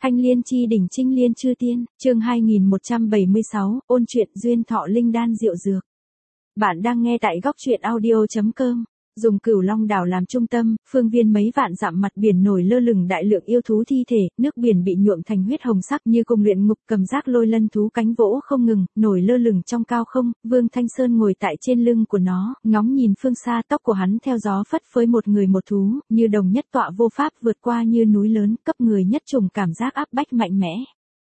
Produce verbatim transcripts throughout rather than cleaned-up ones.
Thanh Liên chi đỉnh Trinh Liên chư tiên, chương hai nghìn một trăm bảy mươi sáu, ôn chuyện duyên thọ linh đan diệu dược. Bạn đang nghe tại góc truyện audio chấm com. Dùng Cửu Long đảo làm trung tâm, phương viên mấy vạn dặm mặt biển nổi lơ lửng đại lượng yêu thú thi thể, nước biển bị nhuộm thành huyết hồng sắc như cùng luyện ngục, cầm giác lôi lân thú cánh vỗ không ngừng, nổi lơ lửng trong cao không. Vương Thanh Sơn ngồi tại trên lưng của nó, ngóng nhìn phương xa, tóc của hắn theo gió phất phới, một người một thú, như đồng nhất tọa vô pháp vượt qua như núi lớn, cấp người nhất trùng cảm giác áp bách mạnh mẽ.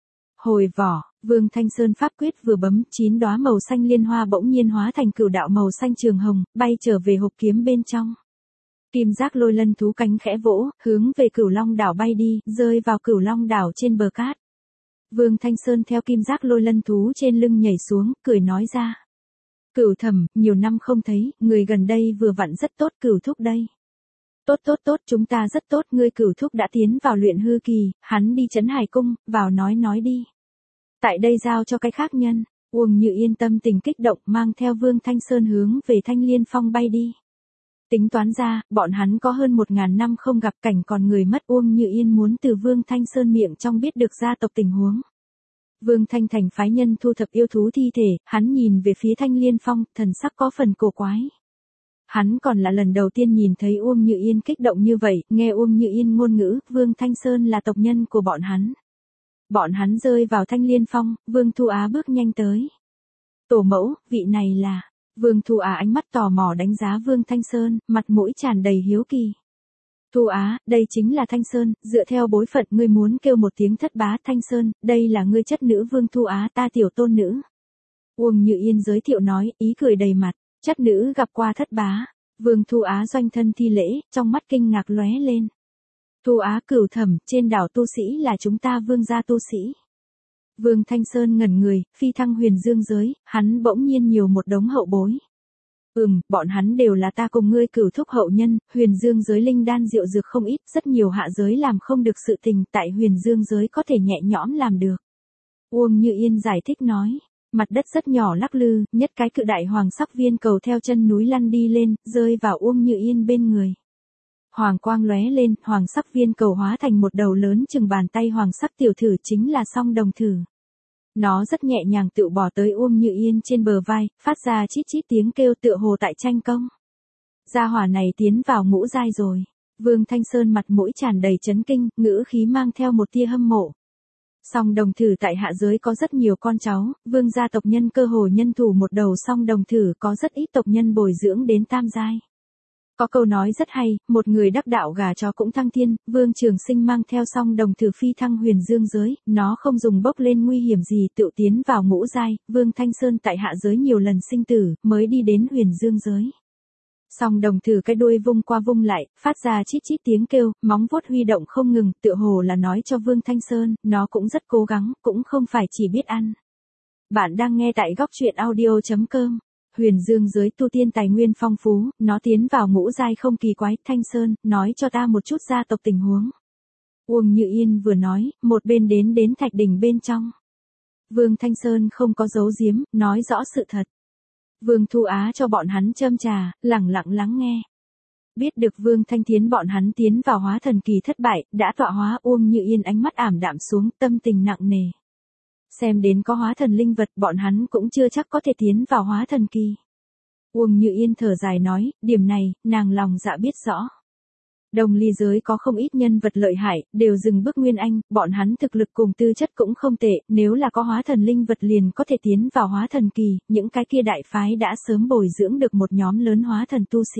Hồi vỏ, Vương Thanh Sơn pháp quyết vừa bấm, chín đóa màu xanh liên hoa bỗng nhiên hóa thành cửu đạo màu xanh trường hồng, bay trở về hộp kiếm bên trong. Kim giác lôi lân thú cánh khẽ vỗ, hướng về Cửu Long đảo bay đi, rơi vào Cửu Long đảo trên bờ cát. Vương Thanh Sơn theo kim giác lôi lân thú trên lưng nhảy xuống, cười nói ra: "Cửu Thẩm, nhiều năm không thấy, người gần đây vừa vặn rất tốt, Cửu thúc đây." "Tốt tốt tốt, chúng ta rất tốt, ngươi Cửu thúc đã tiến vào luyện hư kỳ, hắn đi Trấn Hải cung, vào nói nói đi. Tại đây giao cho cái khác nhân." Uông Như Yên tâm tình kích động, mang theo Vương Thanh Sơn hướng về Thanh Liên Phong bay đi. Tính toán ra, bọn hắn có hơn một ngàn năm không gặp, cảnh còn người mất. Uông Như Yên muốn từ Vương Thanh Sơn miệng trong biết được gia tộc tình huống. Vương Thanh Thành phái nhân thu thập yêu thú thi thể, hắn nhìn về phía Thanh Liên Phong, thần sắc có phần cổ quái. Hắn còn là lần đầu tiên nhìn thấy Uông Như Yên kích động như vậy, nghe Uông Như Yên ngôn ngữ, Vương Thanh Sơn là tộc nhân của bọn hắn. Bọn hắn rơi vào Thanh Liên Phong, Vương Thu Á bước nhanh tới. "Tổ mẫu, vị này là..." Vương Thu Á ánh mắt tò mò đánh giá Vương Thanh Sơn, mặt mũi tràn đầy hiếu kỳ. "Thu Á, đây chính là Thanh Sơn, dựa theo bối phận ngươi muốn kêu một tiếng thất bá. Thanh Sơn, đây là ngươi chất nữ Vương Thu Á, ta tiểu tôn nữ." Uông Như Yên giới thiệu nói, ý cười đầy mặt. "Chất nữ gặp qua thất bá." Vương Thu Á doanh thân thi lễ, trong mắt kinh ngạc lóe lên. "Thu Á, Cửu Thẩm, trên đảo tu sĩ là chúng ta Vương gia tu sĩ." Vương Thanh Sơn ngẩn người, phi thăng huyền dương giới, hắn bỗng nhiên nhiều một đống hậu bối. "Ừm, bọn hắn đều là ta cùng ngươi Cửu thúc hậu nhân, huyền dương giới linh đan diệu dược không ít, rất nhiều hạ giới làm không được sự tình, tại huyền dương giới có thể nhẹ nhõm làm được." Uông Như Yên giải thích nói. Mặt đất rất nhỏ lắc lư, nhất cái cự đại hoàng sắc viên cầu theo chân núi lăn đi lên, rơi vào Uông Như Yên bên người. Hoàng quang lóe lên, hoàng sắc viên cầu hóa thành một đầu lớn chừng bàn tay hoàng sắc tiểu thử, chính là song đồng thử. Nó rất nhẹ nhàng tự bỏ tới Uông Như Yên trên bờ vai, phát ra chít chít tiếng kêu tựa hồ tại tranh công. Gia hỏa này tiến vào ngũ giai rồi. Vương Thanh Sơn mặt mũi tràn đầy chấn kinh, ngữ khí mang theo một tia hâm mộ. Song đồng thử tại hạ giới có rất nhiều con cháu, vương gia tộc nhân cơ hồ nhân thủ một đầu song đồng thử, có rất ít tộc nhân bồi dưỡng đến tam giai. Có câu nói rất hay, một người đắc đạo gà chó cũng thăng thiên. Vương Trường Sinh mang theo song đồng thử phi thăng huyền dương giới, nó không dùng bốc lên nguy hiểm gì tự tiến vào ngũ giai. Vương Thanh Sơn tại hạ giới nhiều lần sinh tử, mới đi đến huyền dương giới. Song đồng thử cái đuôi vung qua vung lại, phát ra chít chít tiếng kêu, móng vuốt huy động không ngừng, tựa hồ là nói cho Vương Thanh Sơn, nó cũng rất cố gắng, cũng không phải chỉ biết ăn. Bạn đang nghe tại góc truyện audio chấm com. Huyền dương giới tu tiên tài nguyên phong phú, nó tiến vào ngũ giai không kỳ quái. Thanh Sơn, nói cho ta một chút gia tộc tình huống. Uông Như Yên vừa nói, một bên đến đến thạch đỉnh bên trong. Vương Thanh Sơn không có giấu giếm, nói rõ sự thật. Vương Thu Á cho bọn hắn châm trà, lẳng lặng lắng nghe. Biết được Vương Thanh Thiến bọn hắn tiến vào hóa thần kỳ thất bại, đã tọa hóa. Uông Như Yên ánh mắt ảm đạm xuống, tâm tình nặng nề. Xem đến có hóa thần linh vật, bọn hắn cũng chưa chắc có thể tiến vào hóa thần kỳ. Uông Như Yên thở dài nói, điểm này, nàng lòng dạ biết rõ. Đồng ly giới có không ít nhân vật lợi hại, đều dừng bước nguyên anh, bọn hắn thực lực cùng tư chất cũng không tệ, nếu là có hóa thần linh vật liền có thể tiến vào hóa thần kỳ, những cái kia đại phái đã sớm bồi dưỡng được một nhóm lớn hóa thần tu sĩ.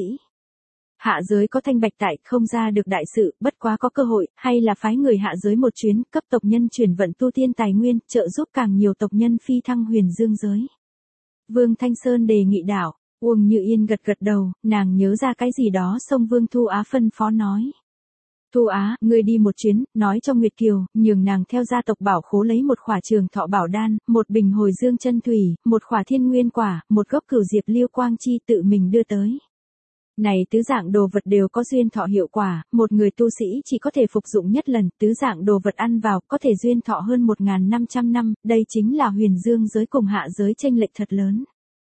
Hạ giới có thanh bạch tại, không ra được đại sự, bất quá có cơ hội, hay là phái người hạ giới một chuyến, cấp tộc nhân chuyển vận tu tiên tài nguyên, trợ giúp càng nhiều tộc nhân phi thăng huyền dương giới. Vương Thanh Sơn đề nghị đảo. Uông Như Yên gật gật đầu, nàng nhớ ra cái gì đó, xông Vương Thu Á phân phó nói. "Thu Á, ngươi đi một chuyến, nói cho Nguyệt Kiều, nhường nàng theo gia tộc bảo khố lấy một khỏa trường thọ bảo đan, một bình hồi dương chân thủy, một khỏa thiên nguyên quả, một gốc cửu diệp liêu quang chi tự mình đưa tới. Này tứ dạng đồ vật đều có duyên thọ hiệu quả, một người tu sĩ chỉ có thể phục dụng nhất lần, tứ dạng đồ vật ăn vào có thể duyên thọ hơn một nghìn năm trăm năm, đây chính là huyền dương giới cùng hạ giới chênh lệch thật lớn.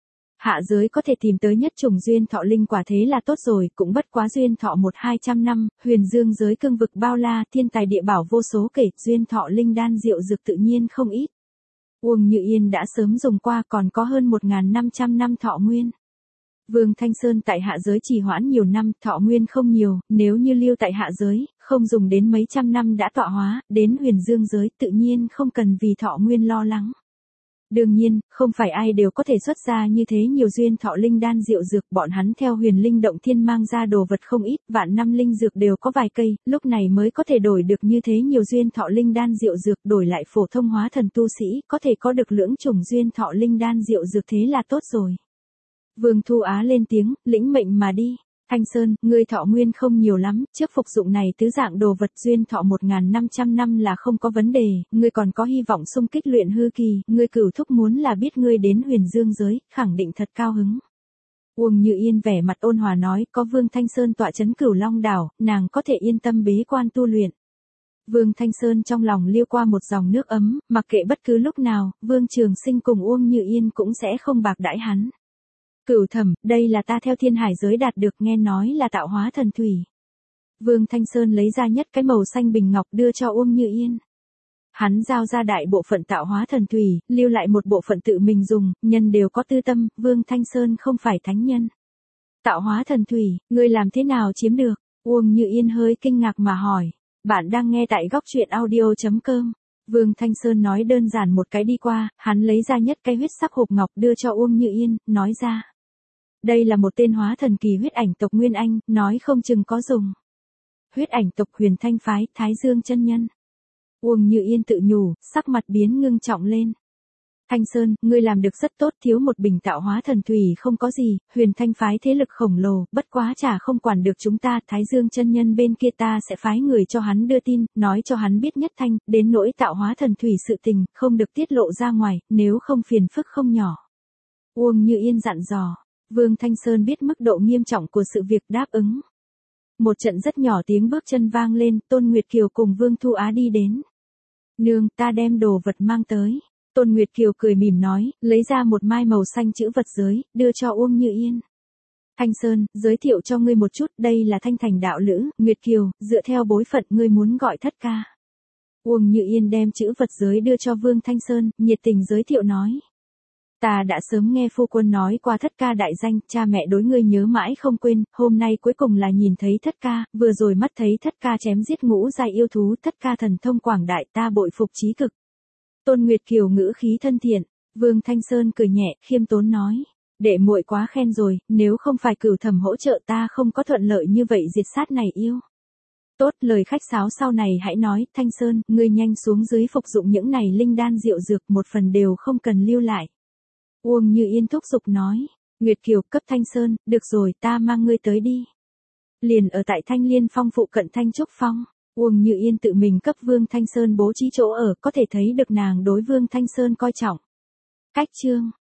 Hạ giới có thể tìm tới nhất trùng duyên thọ linh quả thế là tốt rồi, cũng bất quá duyên thọ một hai trăm năm, huyền dương giới cương vực bao la, thiên tài địa bảo vô số kể, duyên thọ linh đan diệu dược tự nhiên không ít. Uông Như Yên đã sớm dùng qua, còn có hơn một nghìn năm trăm năm thọ nguyên. Vương Thanh Sơn tại hạ giới trì hoãn nhiều năm, thọ nguyên không nhiều, nếu như lưu tại hạ giới, không dùng đến mấy trăm năm đã tọa hóa, đến huyền dương giới tự nhiên không cần vì thọ nguyên lo lắng. Đương nhiên, không phải ai đều có thể xuất ra như thế nhiều duyên thọ linh đan diệu dược, bọn hắn theo huyền linh động thiên mang ra đồ vật không ít, vạn năm linh dược đều có vài cây, lúc này mới có thể đổi được như thế nhiều duyên thọ linh đan diệu dược, đổi lại phổ thông hóa thần tu sĩ, có thể có được lưỡng chủng duyên thọ linh đan diệu dược thế là tốt rồi. Vương Thu Á lên tiếng, lĩnh mệnh mà đi. Thanh Sơn, ngươi thọ nguyên không nhiều lắm, trước phục dụng này tứ dạng đồ vật duyên thọ một nghìn năm trăm năm là không có vấn đề, ngươi còn có hy vọng xung kích luyện hư kỳ, ngươi cửu thúc muốn là biết ngươi đến huyền dương giới, khẳng định thật cao hứng. Uông Như Yên vẻ mặt ôn hòa nói, có Vương Thanh Sơn tọa chấn Cửu Long đảo, nàng có thể yên tâm bế quan tu luyện. Vương Thanh Sơn trong lòng liêu qua một dòng nước ấm, mặc kệ bất cứ lúc nào, Vương Trường Sinh cùng Uông Như Yên cũng sẽ không bạc đãi hắn. Cửu Thẩm, đây là ta theo thiên hải giới đạt được, nghe nói là tạo hóa thần thủy. Vương Thanh Sơn lấy ra nhất cái màu xanh bình ngọc đưa cho Uông Như Yên. Hắn giao ra đại bộ phận tạo hóa thần thủy, lưu lại một bộ phận tự mình dùng, nhân đều có tư tâm, Vương Thanh Sơn không phải thánh nhân. Tạo hóa thần thủy, ngươi làm thế nào chiếm được? Uông Như Yên hơi kinh ngạc mà hỏi. Bạn đang nghe tại góc truyện audio chấm com. Vương Thanh Sơn nói đơn giản một cái đi qua, hắn lấy ra nhất cái huyết sắc hộp ngọc đưa cho Uông Như Yên, nói ra. Đây là một tên hóa thần kỳ huyết ảnh tộc Nguyên Anh, nói không chừng có dùng. Huyết ảnh tộc Huyền Thanh phái, Thái Dương chân nhân. Uông Như Yên tự nhủ, sắc mặt biến ngưng trọng lên. Thanh Sơn, ngươi làm được rất tốt, thiếu một bình tạo hóa thần thủy không có gì, Huyền Thanh phái thế lực khổng lồ, bất quá chả không quản được chúng ta, Thái Dương chân nhân bên kia ta sẽ phái người cho hắn đưa tin, nói cho hắn biết nhất thanh, đến nỗi tạo hóa thần thủy sự tình, không được tiết lộ ra ngoài, nếu không phiền phức không nhỏ. Uông Như Yên dặn dò. Vương Thanh Sơn biết mức độ nghiêm trọng của sự việc, đáp ứng. Một trận rất nhỏ tiếng bước chân vang lên, Tôn Nguyệt Kiều cùng Vương Thu Á đi đến. Nương, ta đem đồ vật mang tới. Tôn Nguyệt Kiều cười mỉm nói, lấy ra một mai màu xanh chữ vật giới, đưa cho Uông Như Yên. Thanh Sơn, giới thiệu cho ngươi một chút, đây là Thanh Thành đạo lữ, Nguyệt Kiều, dựa theo bối phận ngươi muốn gọi thất ca. Uông Như Yên đem chữ vật giới đưa cho Vương Thanh Sơn, nhiệt tình giới thiệu nói. Ta đã sớm nghe phu quân nói qua thất ca đại danh, cha mẹ đối ngươi nhớ mãi không quên, hôm nay cuối cùng là nhìn thấy thất ca, vừa rồi mắt thấy thất ca chém giết ngũ giai yêu thú, thất ca thần thông quảng đại, ta bội phục chí cực. Tôn Nguyệt Kiều ngữ khí thân thiện, Vương Thanh Sơn cười nhẹ, khiêm tốn nói, đệ muội quá khen rồi, nếu không phải Cửu Thẩm hỗ trợ ta không có thuận lợi như vậy diệt sát này yêu. Tốt, lời khách sáo sau này hãy nói, Thanh Sơn, ngươi nhanh xuống dưới phục dụng những này linh đan diệu dược, một phần đều không cần lưu lại. Uông Như Yên thúc giục nói, Nguyệt Kiều cấp Thanh Sơn, được rồi ta mang ngươi tới đi. Liền ở tại Thanh Liên Phong phụ cận Thanh Trúc Phong, Uông Như Yên tự mình cấp Vương Thanh Sơn bố trí chỗ ở, có thể thấy được nàng đối Vương Thanh Sơn coi trọng. Cách chương